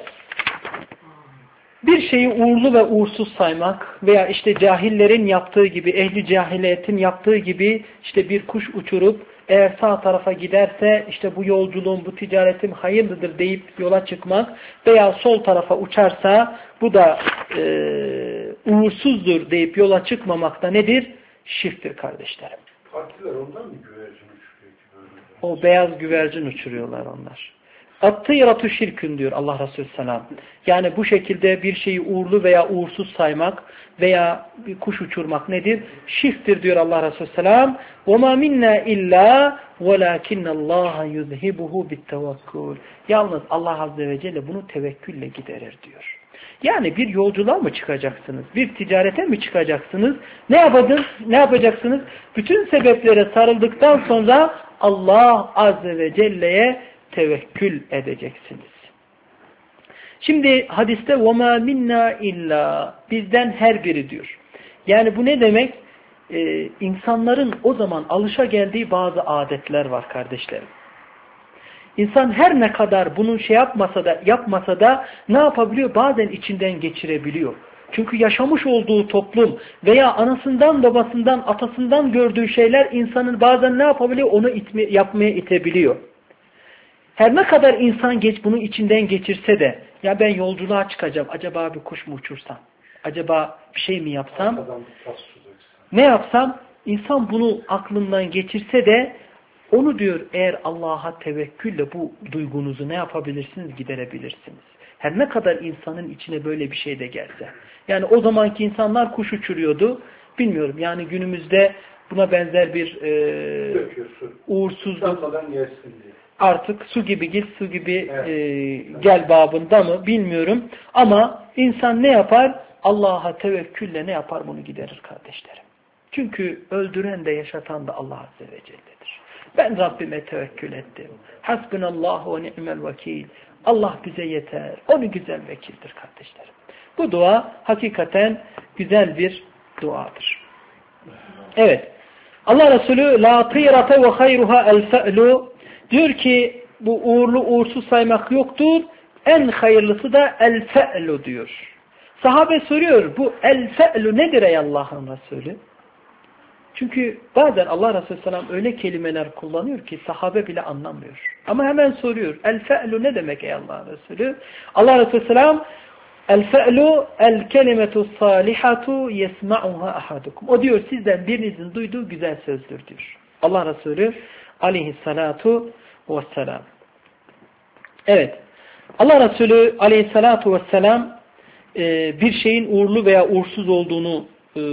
Bir şeyi uğurlu ve uğursuz saymak veya işte cahillerin yaptığı gibi, ehli cahiliyetin yaptığı gibi işte bir kuş uçurup eğer sağ tarafa giderse işte bu yolculuğum, bu ticaretim hayırlıdır deyip yola çıkmak veya sol tarafa uçarsa bu da e, uğursuzdur deyip yola çıkmamak da nedir? Şirktir kardeşlerim. Partiler ondan mı güvercin uçuruyor ki böyle? O beyaz güvercin uçuruyorlar onlar. At-tıyratü şirkün diyor Allah Resulü Selam. Yani bu şekilde bir şeyi uğurlu veya uğursuz saymak veya bir kuş uçurmak nedir? Şirktir diyor Allah Resulü Selam. وَمَا مِنَّا إِلَّا وَلَاكِنَّ اللّٰهَ يُذْهِبُهُ بِالتَّوَكُّلِ. Yalnız Allah Azze ve Celle bunu tevekkülle giderir diyor. Yani bir yolculuğa mı çıkacaksınız? Bir ticarete mi çıkacaksınız? Ne yapacaksınız? Ne yapacaksınız? Bütün sebeplere sarıldıktan sonra Allah Azze ve Celle'ye tevekkül edeceksiniz. Şimdi hadiste وَمَا مِنَّا illa bizden her biri diyor. Yani bu ne demek? Ee, insanların o zaman alışa geldiği bazı adetler var kardeşlerim. İnsan her ne kadar bunun şey yapmasa da yapmasa da ne yapabiliyor? Bazen içinden geçirebiliyor. Çünkü yaşamış olduğu toplum veya anasından, babasından, atasından gördüğü şeyler insanın bazen ne yapabiliyor? Onu itme, yapmaya itebiliyor. Her ne kadar insan geç bunu içinden geçirse de ya ben yolculuğa çıkacağım. Acaba bir kuş mu uçursam? Acaba bir şey mi yapsam? Ne yapsam? İnsan bunu aklından geçirse de onu diyor eğer Allah'a tevekkülle bu duygunuzu ne yapabilirsiniz? Giderebilirsiniz. Her ne kadar insanın içine böyle bir şey de gelse. Yani o zamanki insanlar kuş uçuruyordu. Bilmiyorum yani günümüzde buna benzer bir e, uğursuzluk. Artık su gibi git, su gibi evet. e, gel babında mı bilmiyorum. Ama insan ne yapar? Allah'a tevekkülle ne yapar? Bunu giderir kardeşlerim. Çünkü öldüren de yaşatan da Allah Azze ve Celle'dir. Ben Rabbime tevekkül ettim. Hasbunallahu ve ni'mel vekil. Allah bize yeter. Onu güzel vekildir kardeşlerim. Bu dua hakikaten güzel bir duadır. Evet. Allah Resulü la tîrate ve hayruha el fe'lu diyor ki bu uğurlu uğursuz saymak yoktur. En hayırlısı da el fe'lu diyor. Sahabe soruyor bu el fe'lu nedir ey Allah'ın Resulü? Çünkü bazen Allah Resulü Selam öyle kelimeler kullanıyor ki sahabe bile anlamıyor. Ama hemen soruyor. El fe'lu ne demek ey Allah Resulü? Allah Resulü Selam el fe'lu el kelimetu salihatu yesma'uha ahadukum. O diyor sizden birinizin duyduğu güzel sözdür diyor. Allah Resulü aleyhissalatu vesselam. Evet. Allah Resulü aleyhissalatu vesselam bir şeyin uğurlu veya uğursuz olduğunu e,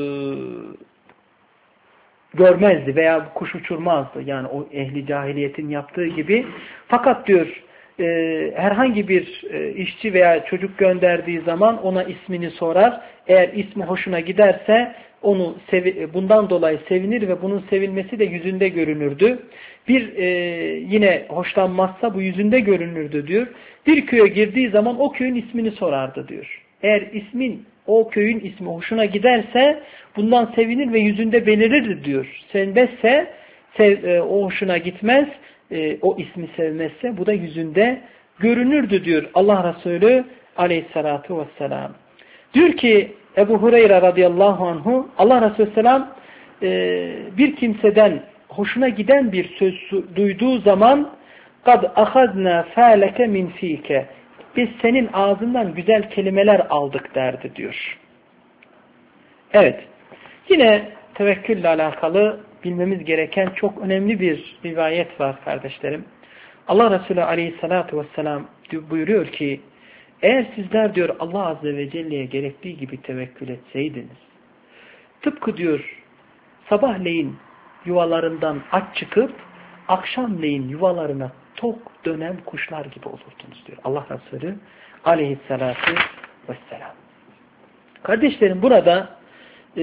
görmezdi veya kuş uçurmazdı. Yani o ehli cahiliyetin yaptığı gibi. Fakat diyor e, herhangi bir e, işçi veya çocuk gönderdiği zaman ona ismini sorar. Eğer ismi hoşuna giderse onu sevi, bundan dolayı sevinir ve bunun sevilmesi de yüzünde görünürdü. Bir e, yine hoşlanmazsa bu yüzünde görünürdü diyor. Bir köye girdiği zaman o köyün ismini sorardı diyor. Eğer ismin o köyün ismi hoşuna giderse bundan sevinir ve yüzünde belirirdi diyor. Sevmezse sev, e, o hoşuna gitmez, e, o ismi sevmezse bu da yüzünde görünürdü diyor Allah Resulü aleyhissalatu vesselam. Diyor ki Ebu Hureyre radıyallahu anhu Allah Resulü selam e, bir kimseden hoşuna giden bir söz duyduğu zaman قَدْ أَخَذْنَا فَالَكَ مِنْ ف۪يكَ biz senin ağzından güzel kelimeler aldık derdi diyor. Evet. Yine tevekkülle alakalı bilmemiz gereken çok önemli bir rivayet var kardeşlerim. Allah Resulü aleyhissalatu vesselam buyuruyor ki eğer sizler diyor Allah Azze ve Celle'ye gerektiği gibi tevekkül etseydiniz tıpkı diyor sabahleyin yuvalarından aç çıkıp akşamleyin yuvalarına tok dönen kuşlar gibi olurdunuz diyor Allah Resulü aleyhissalatu vesselam. Kardeşlerim burada e,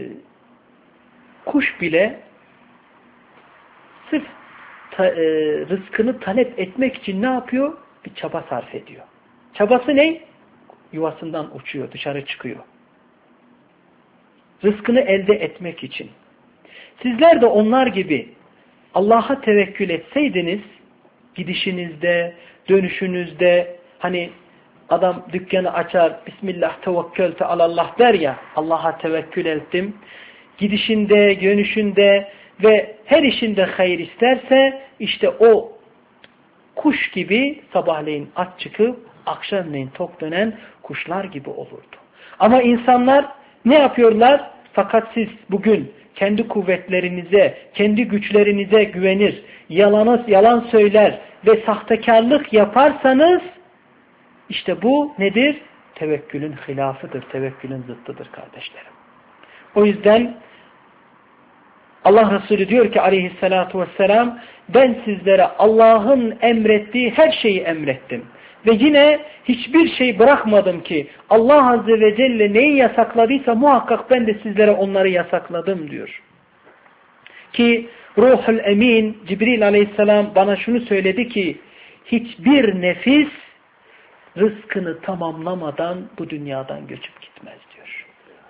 kuş bile sırf ta, e, rızkını talep etmek için ne yapıyor? Bir çaba sarf ediyor. Çabası ne? Yuvasından uçuyor, dışarı çıkıyor. Rızkını elde etmek için. Sizler de onlar gibi Allah'a tevekkül etseydiniz gidişinizde, dönüşünüzde hani adam dükkanı açar Bismillah tevekkelte alallah der ya Allah'a tevekkül ettim. Gidişinde, dönüşünde ve her işinde hayır isterse işte o kuş gibi sabahleyin aç çıkıp akşamleyin tok dönen kuşlar gibi olurdu. Ama insanlar ne yapıyorlar? Fakat siz bugün kendi kuvvetlerinize, kendi güçlerinize güvenir, yalanı, yalan söyler ve sahtekarlık yaparsanız işte bu nedir? Tevekkülün hilafıdır, tevekkülün zıttıdır kardeşlerim. O yüzden Allah Resulü diyor ki aleyhissalatu vesselam ben sizlere Allah'ın emrettiği her şeyi emrettim. Ve yine hiçbir şey bırakmadım ki Allah Azze ve Celle neyi yasakladıysa muhakkak ben de sizlere onları yasakladım diyor. Ki Ruhul Emin Cibril Aleyhisselam bana şunu söyledi ki hiçbir nefis rızkını tamamlamadan bu dünyadan göçüp gitmez diyor.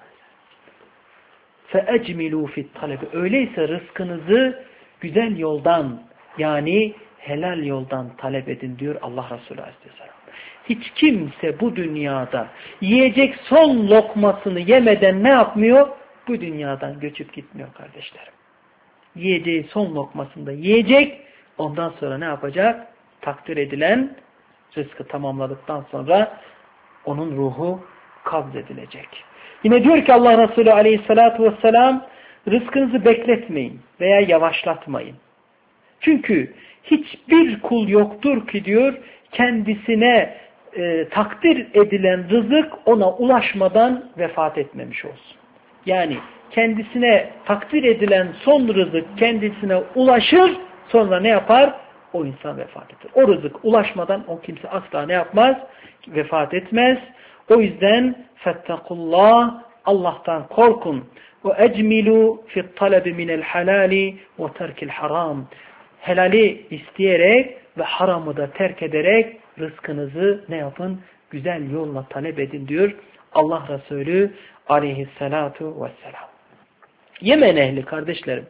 فَاَجْمِلُوا فِي الطَّلَبِ öyleyse rızkınızı güzel yoldan yani helal yoldan talep edin diyor Allah Resulü Aleyhisselam. Hiç kimse bu dünyada yiyecek son lokmasını yemeden ne yapmıyor? Bu dünyadan göçüp gitmiyor kardeşlerim. Yiyeceği son lokmasını da yiyecek. Ondan sonra ne yapacak? Takdir edilen rızkı tamamladıktan sonra onun ruhu kabz edilecek. Yine diyor ki Allah Resulü Aleyhisselatü Vesselam rızkınızı bekletmeyin veya yavaşlatmayın. Çünkü hiçbir kul yoktur ki diyor kendisine e, takdir edilen rızık ona ulaşmadan vefat etmemiş olsun. Yani kendisine takdir edilen son rızık kendisine ulaşır sonra ne yapar? O insan vefat eder. O rızık ulaşmadan o kimse asla ne yapmaz? Vefat etmez. O yüzden fettakullah Allah'tan korkun. ve ecmilu fi't talab minel halali ve terkil haram. Helali isteyerek ve haramı da terk ederek rızkınızı ne yapın? Güzel yolla talep edin diyor Allah Resulü aleyhissalatu vesselam. Yemen ehli kardeşlerim,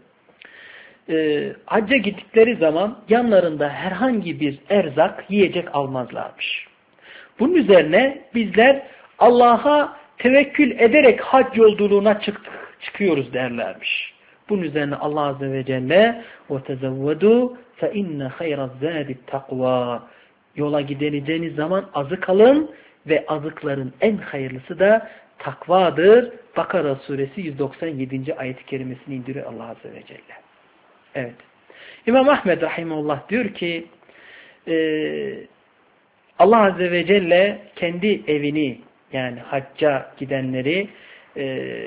e, hacca gittikleri zaman yanlarında herhangi bir erzak, yiyecek almazlarmış. Bunun üzerine bizler Allah'a tevekkül ederek hac yolculuğuna çıktık, çıkıyoruz derlermiş. Bunun üzerine Allah Azze ve Celle وَتَزَوَّدُوا فَاِنَّ خَيْرَ الزَّادِ التَّقْوَى Yola gideceğiniz zaman azık alın ve azıkların en hayırlısı da takvadır. Bakara suresi yüz doksan yedinci ayet-i kerimesini indiriyor Allah Azze ve Celle. Evet. İmam Ahmed rahimahullah diyor ki e, Allah Azze ve Celle kendi evini, yani hacca gidenleri e,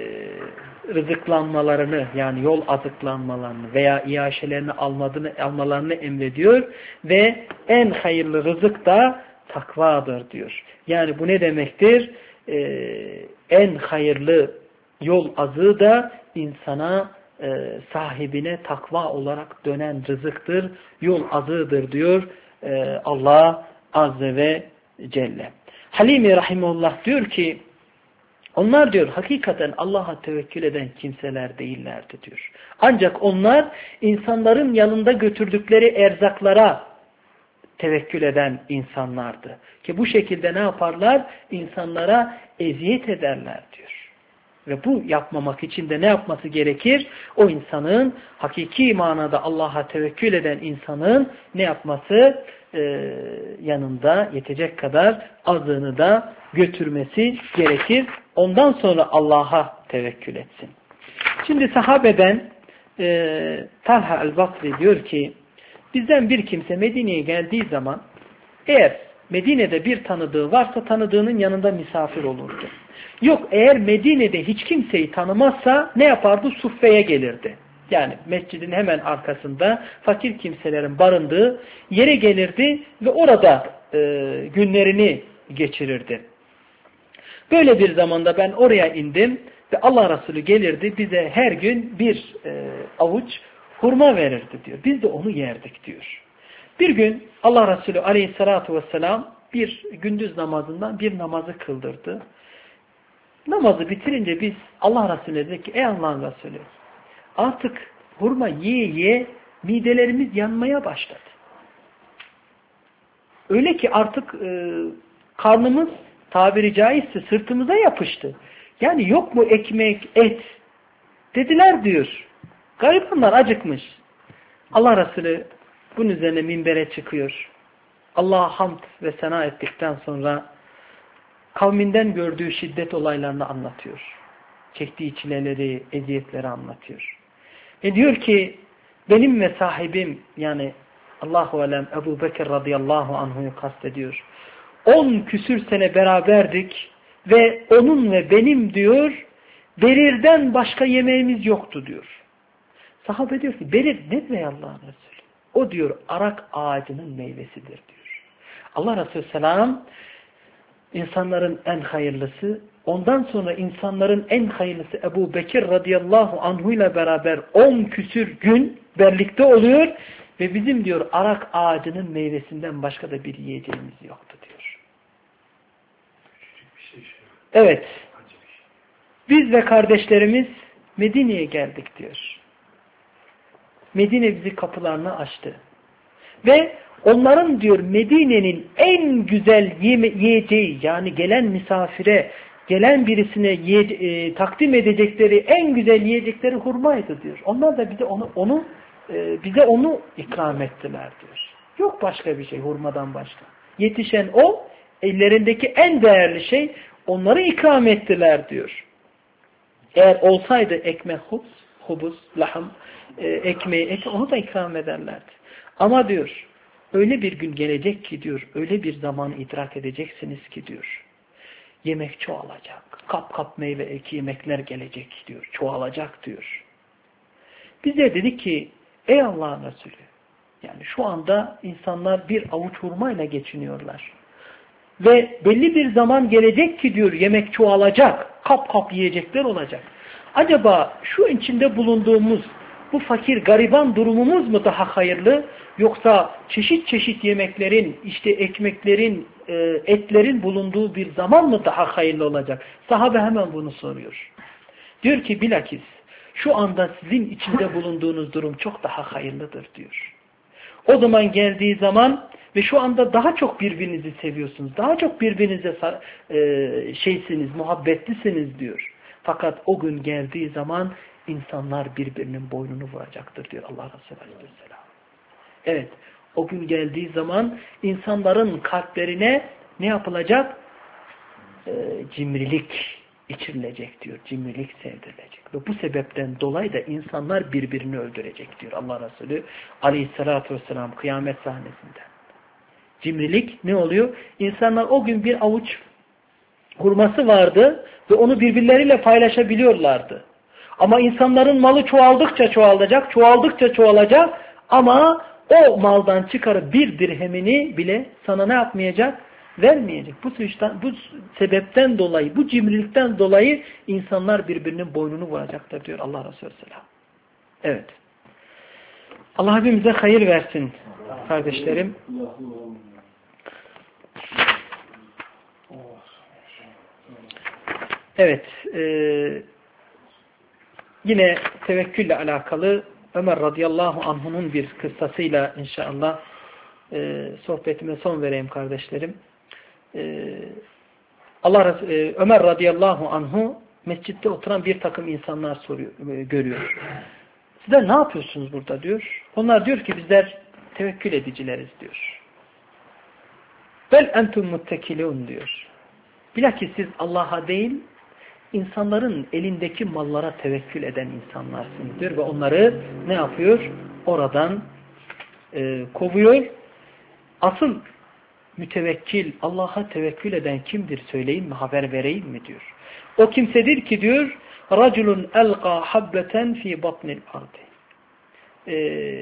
rızıklanmalarını, yani yol azıklanmalarını veya iaşelerini almalarını, almalarını emrediyor ve en hayırlı rızık da takvadır diyor. Yani bu ne demektir? E, en hayırlı yol azığı da insana, e, sahibine takva olarak dönen rızıktır, yol azığıdır diyor e, Allah Azze ve Celle. Halimi rahimullah diyor ki, onlar diyor hakikaten Allah'a tevekkül eden kimseler değillerdi diyor. Ancak onlar insanların yanında götürdükleri erzaklara tevekkül eden insanlardı. Ki bu şekilde ne yaparlar? İnsanlara eziyet ederler diyor. Ve bu yapmamak için de ne yapması gerekir? O insanın, hakiki manada Allah'a tevekkül eden insanın ne yapması? Ee, yanında yetecek kadar azığını da götürmesi gerekir. Ondan sonra Allah'a tevekkül etsin. Şimdi sahabeden e, Talha el-Basri diyor ki, bizden bir kimse Medine'ye geldiği zaman eğer Medine'de bir tanıdığı varsa tanıdığının yanında misafir olurdu. Yok, eğer Medine'de hiç kimseyi tanımazsa ne yapardı? Suffe'ye gelirdi. Yani mescidin hemen arkasında fakir kimselerin barındığı yere gelirdi ve orada e, günlerini geçirirdi. Böyle bir zamanda ben oraya indim ve Allah Resulü gelirdi, bize her gün bir e, avuç hurma verirdi diyor. Biz de onu yerdik diyor. Bir gün Allah Resulü aleyhissalatu vesselam bir gündüz namazından bir namazı kıldırdı. Namazı bitirince biz Allah Resulü'ne dedik ki, ey Allah'ın Resulü, artık hurma yiye yiye midelerimiz yanmaya başladı. Öyle ki artık e, karnımız tabiri caizse sırtımıza yapıştı. Yani yok mu ekmek, et dediler diyor. Garibanlar acıkmış. Allah Resulü bunun üzerine minbere çıkıyor. Allah'a hamd ve sena ettikten sonra kavminden gördüğü şiddet olaylarını anlatıyor. Çektiği çileleri, eziyetleri anlatıyor. Ve diyor ki benim ve sahibim, yani Allahu alem Ebu Bekir radıyallahu anhu'yu kastediyor. On küsür sene beraberdik ve onun ve benim diyor berirden başka yemeğimiz yoktu diyor. Sahabe diyor ki berir nedir ey Allah'ın Resulü? O diyor arak ağacının meyvesidir diyor. Allah Resulü selam insanların en hayırlısı, ondan sonra insanların en hayırlısı Ebu Bekir radıyallahu anhu ile beraber on küsür gün birlikte oluyor ve bizim diyor arak ağacının meyvesinden başka da bir yiyeceğimiz yoktu diyor. Evet. Biz ve kardeşlerimiz Medine'ye geldik diyor. Medine bizi kapılarını açtı. Ve onların diyor Medine'nin en güzel yiyeceği, yani gelen misafire, gelen birisine yiye, e, takdim edecekleri en güzel yiyecekleri hurmaydı diyor. Onlar da bize onu onu e, bize onu ikram ettiler diyor. Yok başka bir şey hurmadan başka. Yetişen o, ellerindeki en değerli şey, onları ikram ettiler diyor. Eğer olsaydı ekmek, hubs, hubus, lahım, e, ekmeği, et, onu da ikram ederlerdi. Ama diyor, öyle bir gün gelecek ki diyor, öyle bir zamanı idrak edeceksiniz ki diyor, yemek çoğalacak. Kap kap meyve eki yemekler gelecek diyor, çoğalacak diyor. Biz de dedik ki, ey Allah'ın Resulü, yani şu anda insanlar bir avuç hurmayla geçiniyorlar. Ve belli bir zaman gelecek ki diyor, yemek çoğalacak, kap kap yiyecekler olacak. Acaba şu içinde bulunduğumuz bu fakir gariban durumumuz mu daha hayırlı, yoksa çeşit çeşit yemeklerin, işte ekmeklerin, etlerin bulunduğu bir zaman mı daha hayırlı olacak? Sahabe hemen bunu soruyor. Diyor ki bilakis şu anda sizin içinde bulunduğunuz durum çok daha hayırlıdır diyor. O zaman geldiği zaman ve şu anda daha çok birbirinizi seviyorsunuz, daha çok birbirinize e, şeysiniz, muhabbetlisiniz diyor. Fakat o gün geldiği zaman insanlar birbirinin boynunu vuracaktır diyor Allah Resulü Aleyhisselam. Evet, o gün geldiği zaman insanların kalplerine ne yapılacak? E, cimrilik içirilecek diyor. Cimrilik sevdirilecek. Ve bu sebepten dolayı da insanlar birbirini öldürecek diyor Allah Resulü Aleyhisselatü Vesselam kıyamet sahnesinde. Cimrilik ne oluyor? İnsanlar o gün bir avuç hurması vardı ve onu birbirleriyle paylaşabiliyorlardı. Ama insanların malı çoğaldıkça çoğalacak, çoğaldıkça çoğalacak ama o maldan çıkarıp bir dirhemini bile sana ne yapmayacak? Vermeyecek. Bu suçtan, bu sebepten dolayı, bu cimrilikten dolayı insanlar birbirinin boynunu vuracaktır diyor Allah Resulü Selam. Evet. Allah hepimize hayır versin kardeşlerim. Evet. E, yine tevekkülle alakalı Ömer radıyallahu anh'unun bir kıssasıyla inşallah e, sohbetime son vereyim kardeşlerim. E, Allah e, Ömer radıyallahu anhu mescitte oturan bir takım insanlar soruyor, e, görüyor. Sizler ne yapıyorsunuz burada diyor. Onlar diyor ki bizler tevekkül edicileriz diyor. Bel entum muttekilun diyor. Bilakis siz Allah'a değil, insanların elindeki mallara tevekkül eden insanlarsınız diyor ve onları ne yapıyor? Oradan e, kovuyor. Asıl mütevekkil, Allah'a tevekkül eden kimdir söyleyeyim mi, haber vereyim mi diyor. O kimsedir ki diyor, raculun elqa habbeten fi batnil ardi. E,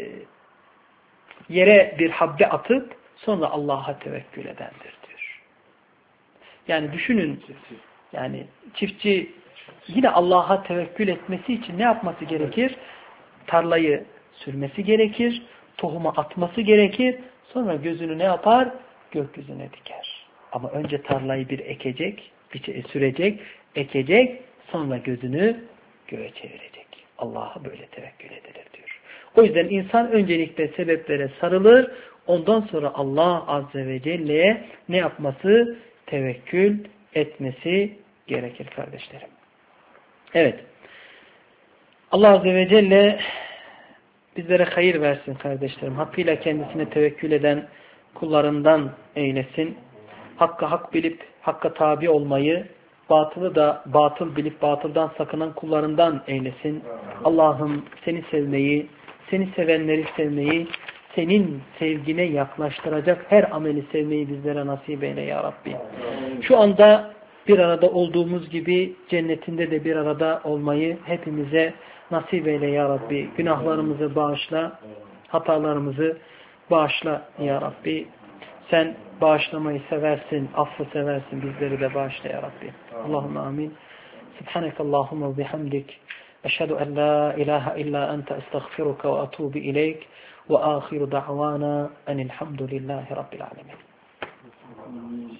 yere bir habbe atıp sonra Allah'a tevekkül edendir diyor. Yani düşünün, yani çiftçi yine Allah'a tevekkül etmesi için ne yapması gerekir? Tarlayı sürmesi gerekir, tohumu atması gerekir, sonra gözünü ne yapar? Gökyüzüne diker. Ama önce tarlayı bir ekecek, bir sürecek, ekecek, sonra gözünü göğe çevirecek. Allah'a böyle tevekkül edilir diyor. O yüzden insan öncelikle sebeplere sarılır, ondan sonra Allah Azze ve Celle'ye ne yapması? Tevekkül etmesi gerekir kardeşlerim. Evet. Allah Azze ve Celle bizlere hayır versin kardeşlerim. Hakkıyla kendisine tevekkül eden kullarından eylesin. Hakka hak bilip hakka tabi olmayı, batılı da batıl bilip batıldan sakınan kullarından eylesin. Allah'ım seni sevmeyi, seni sevenleri sevmeyi, senin sevgine yaklaştıracak her ameli sevmeyi bizlere nasip eyle ya Rabbi. Şu anda bir arada olduğumuz gibi cennetinde de bir arada olmayı hepimize nasip eyle ya Rabbi. Günahlarımızı bağışla, hatalarımızı bağışla ya Rabbi. Sen bağışlamayı seversin, affı seversin, bizleri de bağışla ya Rabbi. Allahümme amin. Subhanekallahumma ve bihamdik. Eşhedü en la ilahe illa ente estağfiruka ve atubu ileyk. Ve ahiru da'vana enilhamdülillahi rabbil alemin.